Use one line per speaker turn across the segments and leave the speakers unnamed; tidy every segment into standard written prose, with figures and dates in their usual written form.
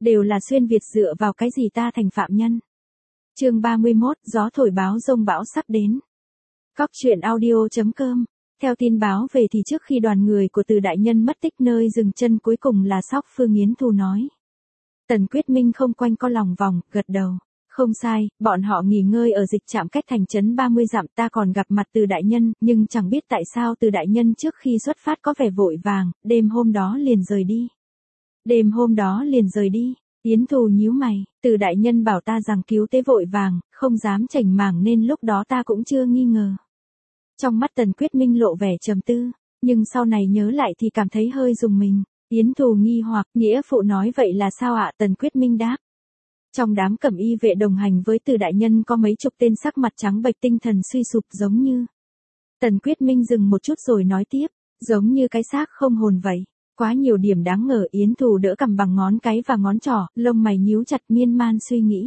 Đều là xuyên Việt dựa vào cái gì ta thành phạm nhân. Chương 31, gió thổi báo rông bão sắp đến. Cóc truyện audio.com. Theo tin báo về thì trước khi đoàn người của Từ đại nhân mất tích nơi dừng chân cuối cùng là Sóc Phương Yến Thù nói. Tần Quyết Minh không quanh co lòng vòng, gật đầu. Không sai, bọn họ nghỉ ngơi ở dịch trạm cách thành trấn 30 dặm, ta còn gặp mặt Từ đại nhân, nhưng chẳng biết tại sao Từ đại nhân trước khi xuất phát có vẻ vội vàng, đêm hôm đó liền rời đi. Đêm hôm đó liền rời đi. Yến Thù nhíu mày, Từ đại nhân bảo ta rằng cứu tế vội vàng, không dám chảnh mảng nên lúc đó ta cũng chưa nghi ngờ. Trong mắt Tần Quyết Minh lộ vẻ trầm tư, nhưng sau này nhớ lại thì cảm thấy hơi rùng mình. Yến Thù nghi hoặc, nghĩa phụ nói vậy là sao ạ? Tần Quyết Minh đáp. Trong đám cẩm y vệ đồng hành với Từ đại nhân có mấy chục tên sắc mặt trắng bệch tinh thần suy sụp giống như. Tần Quyết Minh dừng một chút rồi nói tiếp, giống như cái xác không hồn vậy. Quá nhiều điểm đáng ngờ. Yến Thù đỡ cầm bằng ngón cái và ngón trỏ, lông mày nhíu chặt miên man suy nghĩ.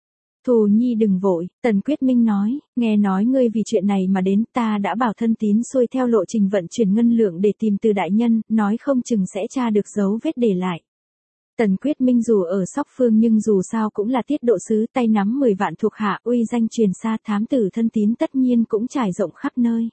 Thù nhi đừng vội, Tần Quyết Minh nói, nghe nói ngươi vì chuyện này mà đến, ta đã bảo thân tín xuôi theo lộ trình vận chuyển ngân lượng để tìm Từ đại nhân, nói không chừng sẽ tra được dấu vết để lại. Tần Quyết Minh dù ở Sóc Phương nhưng dù sao cũng là tiết độ sứ, tay nắm 10 vạn thuộc hạ, uy danh truyền xa, thám tử thân tín tất nhiên cũng trải rộng khắp nơi.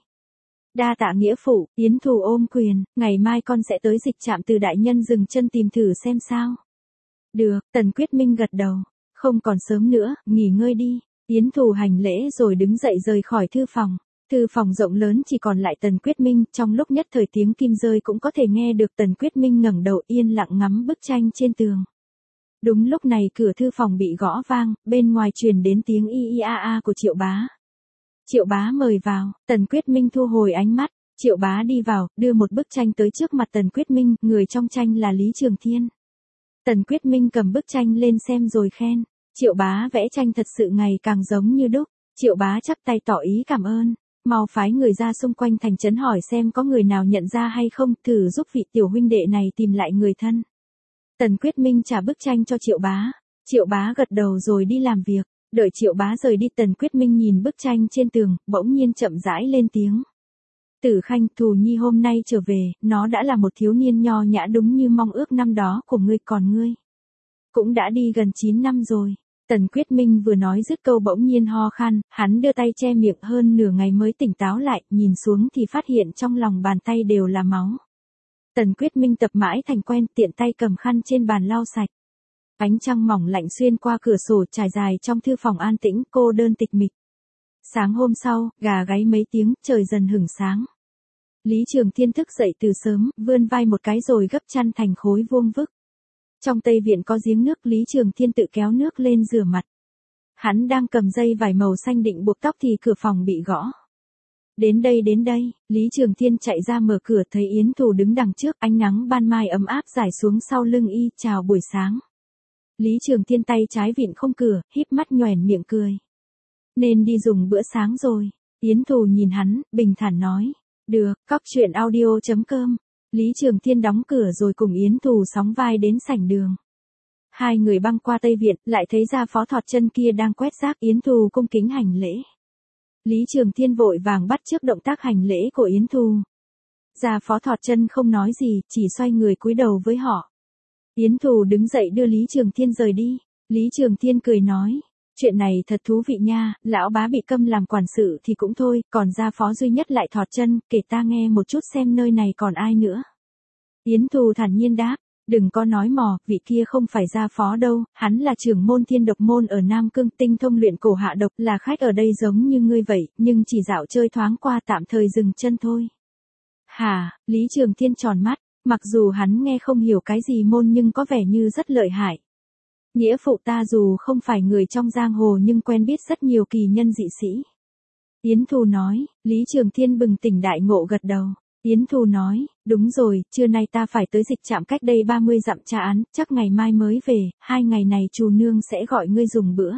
Đa tạ nghĩa phụ. Yến Thù ôm quyền, ngày mai con sẽ tới dịch trạm Từ đại nhân dừng chân tìm thử xem sao. Được, Tần Quyết Minh gật đầu. Không còn sớm nữa, nghỉ ngơi đi. Yến Thù hành lễ rồi đứng dậy rời khỏi thư phòng. Thư phòng rộng lớn chỉ còn lại Tần Quyết Minh, trong lúc nhất thời tiếng kim rơi cũng có thể nghe được. Tần Quyết Minh ngẩng đầu yên lặng ngắm bức tranh trên tường. Đúng lúc này cửa thư phòng bị gõ vang, bên ngoài truyền đến tiếng y y a a của Triệu Bá. Triệu Bá mời vào. Tần Quyết Minh thu hồi ánh mắt. Triệu Bá đi vào, đưa một bức tranh tới trước mặt Tần Quyết Minh, người trong tranh là Lý Trường Thiên. Tần Quyết Minh cầm bức tranh lên xem rồi khen. Triệu Bá vẽ tranh thật sự ngày càng giống như đúc. Triệu Bá chắp tay tỏ ý cảm ơn. Mau phái người ra xung quanh thành trấn hỏi xem có người nào nhận ra hay không, thử giúp vị tiểu huynh đệ này tìm lại người thân. Tần Quyết Minh trả bức tranh cho Triệu Bá. Triệu Bá gật đầu rồi đi làm việc. Đợi Triệu Bá rời đi, Tần Quyết Minh nhìn bức tranh trên tường, bỗng nhiên chậm rãi lên tiếng. Tử Khanh, Thù nhi hôm nay trở về, nó đã là một thiếu niên nho nhã đúng như mong ước năm đó của ngươi, còn ngươi cũng đã đi gần 9 năm rồi. Tần Quyết Minh vừa nói dứt câu bỗng nhiên ho khan, hắn đưa tay che miệng hơn nửa ngày mới tỉnh táo lại, nhìn xuống thì phát hiện trong lòng bàn tay đều là máu. Tần Quyết Minh tập mãi thành quen, tiện tay cầm khăn trên bàn lau sạch. Ánh trăng mỏng lạnh xuyên qua cửa sổ trải dài trong thư phòng an tĩnh, cô đơn tịch mịch. Sáng hôm sau, gà gáy mấy tiếng, trời dần hửng sáng. Lý Trường Thiên thức dậy từ sớm, vươn vai một cái rồi gấp chăn thành khối vuông vức. Trong Tây Viện có giếng nước, Lý Trường Thiên tự kéo nước lên rửa mặt. Hắn đang cầm dây vải màu xanh định buộc tóc thì cửa phòng bị gõ. Đến đây, Lý Trường Thiên chạy ra mở cửa thấy Yến Thù đứng đằng trước, ánh nắng ban mai ấm áp rải xuống sau lưng y, chào buổi sáng. Lý Trường Thiên tay trái vịn khung cửa, híp mắt nhoẻn miệng cười. Nên đi dùng bữa sáng rồi. Yến Thù nhìn hắn, bình thản nói. Được, cóc truyện audio.com. Lý Trường Thiên đóng cửa rồi cùng Yến Thù sóng vai đến sảnh đường. Hai người băng qua Tây Viện, lại thấy Gia Phó Thọt Chân kia đang quét rác. Yến Thù cung kính hành lễ. Lý Trường Thiên vội vàng bắt chước động tác hành lễ của Yến Thù. Gia Phó Thọt Chân không nói gì, chỉ xoay người cúi đầu với họ. Yến Thù đứng dậy đưa Lý Trường Thiên rời đi. Lý Trường Thiên cười nói. Chuyện này thật thú vị nha, lão bá bị câm làm quản sự thì cũng thôi, còn Gia Phó duy nhất lại Thọt Chân, kể ta nghe một chút xem nơi này còn ai nữa. Yến Thù thản nhiên đáp, đừng có nói mò, vị kia không phải Gia Phó đâu, hắn là trưởng môn Thiên Độc môn ở Nam Cương, tinh thông luyện cổ hạ độc, là khách ở đây giống như ngươi vậy, nhưng chỉ dạo chơi thoáng qua tạm thời dừng chân thôi. Hả? Lý Trường Thiên tròn mắt, mặc dù hắn nghe không hiểu cái gì môn nhưng có vẻ như rất lợi hại. Nghĩa phụ ta dù không phải người trong giang hồ nhưng quen biết rất nhiều kỳ nhân dị sĩ. Yến Thù nói. Lý Trường Thiên bừng tỉnh đại ngộ gật đầu. Yến Thù nói, đúng rồi, trưa nay ta phải tới dịch trạm cách đây 30 dặm tra án, chắc ngày mai mới về, 2 ngày này Trù nương sẽ gọi ngươi dùng bữa.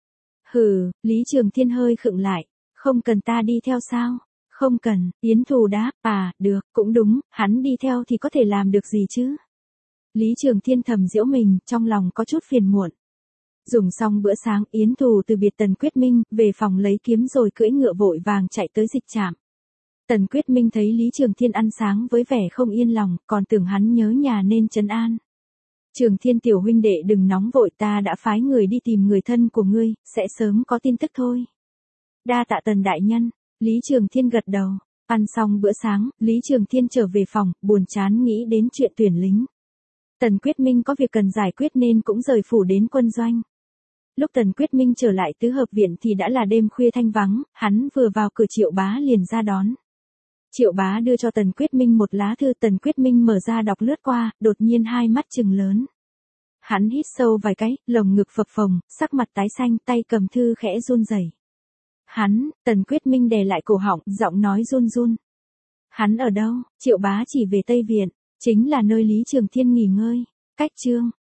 Hừ, Lý Trường Thiên hơi khựng lại, không cần ta đi theo sao? Không cần. Yến Thù đáp, được, cũng đúng, hắn đi theo thì có thể làm được gì chứ? Lý Trường Thiên thầm giễu mình, trong lòng có chút phiền muộn. Dùng xong bữa sáng, Yến Thù từ biệt Tần Quyết Minh, về phòng lấy kiếm rồi cưỡi ngựa vội vàng chạy tới dịch trạm. Tần Quyết Minh thấy Lý Trường Thiên ăn sáng với vẻ không yên lòng, còn tưởng hắn nhớ nhà nên trấn an. Trường Thiên tiểu huynh đệ đừng nóng vội, ta đã phái người đi tìm người thân của ngươi, sẽ sớm có tin tức thôi. Đa tạ Tần đại nhân, Lý Trường Thiên gật đầu. Ăn xong bữa sáng, Lý Trường Thiên trở về phòng, buồn chán nghĩ đến chuyện tuyển lính. Tần Quyết Minh có việc cần giải quyết nên cũng rời phủ đến quân doanh. Lúc Tần Quyết Minh trở lại tứ hợp viện thì đã là đêm khuya thanh vắng, hắn vừa vào cửa Triệu Bá liền ra đón. Triệu Bá đưa cho Tần Quyết Minh một lá thư, Tần Quyết Minh mở ra đọc lướt qua, đột nhiên hai mắt trừng lớn. Hắn hít sâu vài cái, lồng ngực phập phồng, sắc mặt tái xanh, tay cầm thư khẽ run rẩy. Tần Quyết Minh đè lại cổ họng, giọng nói run run. Hắn ở đâu? Triệu Bá chỉ về Tây Viện, chính là nơi Lý Trường Thiên nghỉ ngơi. Cách chương